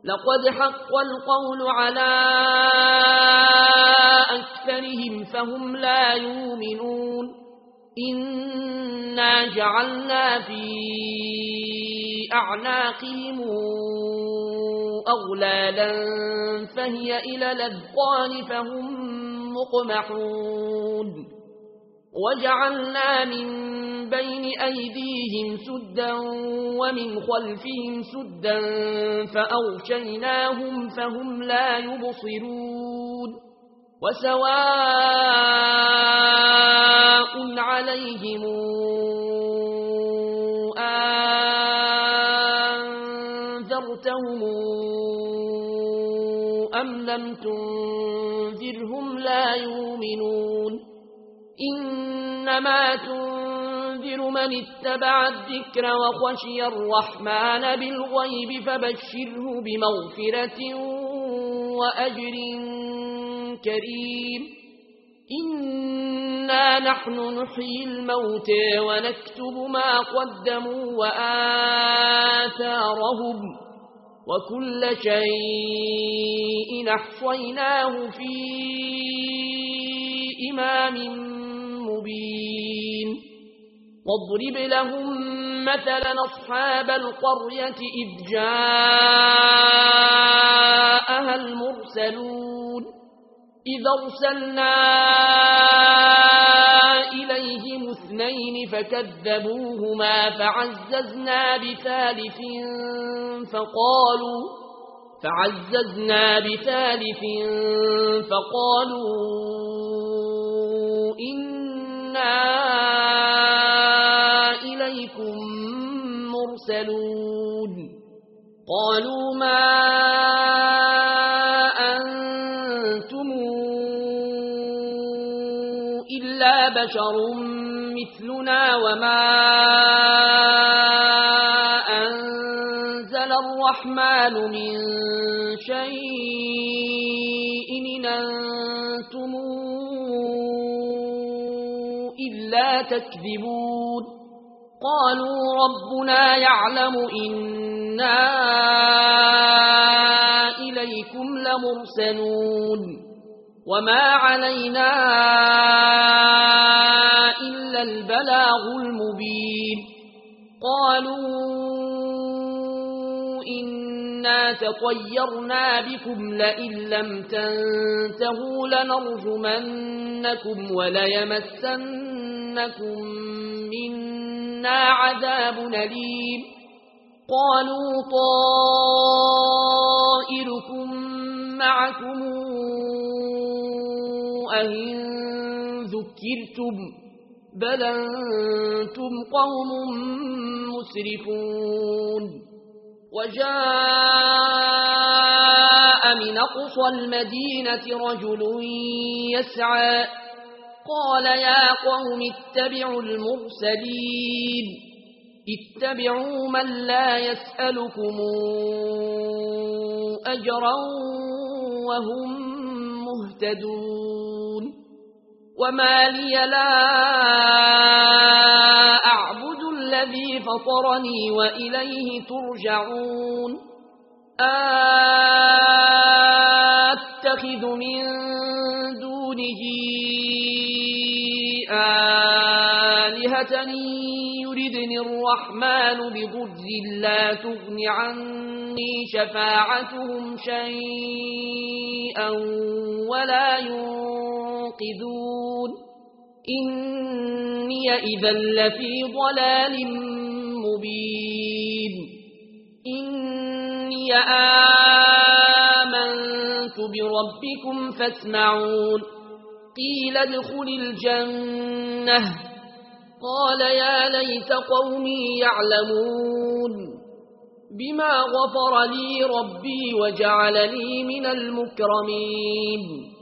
لقد حق القول على أكثرهم فهم لا يؤمنون إنا جعلنا في أعناقهم أغلالا فهي إلى الأذقان فهم مقمحون وجعلنا من بين أيديهم سدا ومن خلفهم سدا فأغشيناهم فهم لا يبصرون وسواء عليهم أنذرتهم أم لم تنذرهم لا يؤمنون إنما تنذر من اتبع الذكر وخشي الرحمن بالغيب فبشره بمغفرة وأجر كريم إنا نحن نحيي الموتى ونكتب ما قدموا وآثارهم وكل شيء أحصيناه في إمام مبين واضرب لهم مثلا أصحاب القرية إذ جاءها المرسلون إذ أرسلنا إليهم اثنين فكذبوهما فعززنا بثالث فقالوا إنا إليكم مرسلون قالوا ما أنتم إلا بشر مثلنا وما أنزل الرحمن من شيء إن أنتم إلا تكذبون قالوا ربنا يعلم إنا إليكم لمرسلون وما علينا إلا البلاغ المبين قالوا إنا تطيرنا بكم لئن لم تنتهوا لنرجمنكم وليمسنكم منا عذاب أليم قالوا طائركم معكم أئن ذكرتم بل أنتم قوم مسرفون وجاء من أقصى المدينة رجل يسعى قال يا قوم اتبعوا المرسلين اتبعوا من لا يسألكم أجرا وهم مهتدون وما لي لا أعبد الذي فطرني وإليه ترجعون أتخذ من دونه آلهة يردني الرحمن بضر لا تغن عني شفاعتهم شيئا ولا ينقذون إني إذا لفي ضلال مبين إني آمنت بربكم فاسمعون قيل ادخل الجنة قال يا ليت قومي يعلمون بما غفر لي ربي وجعلني من المكرمين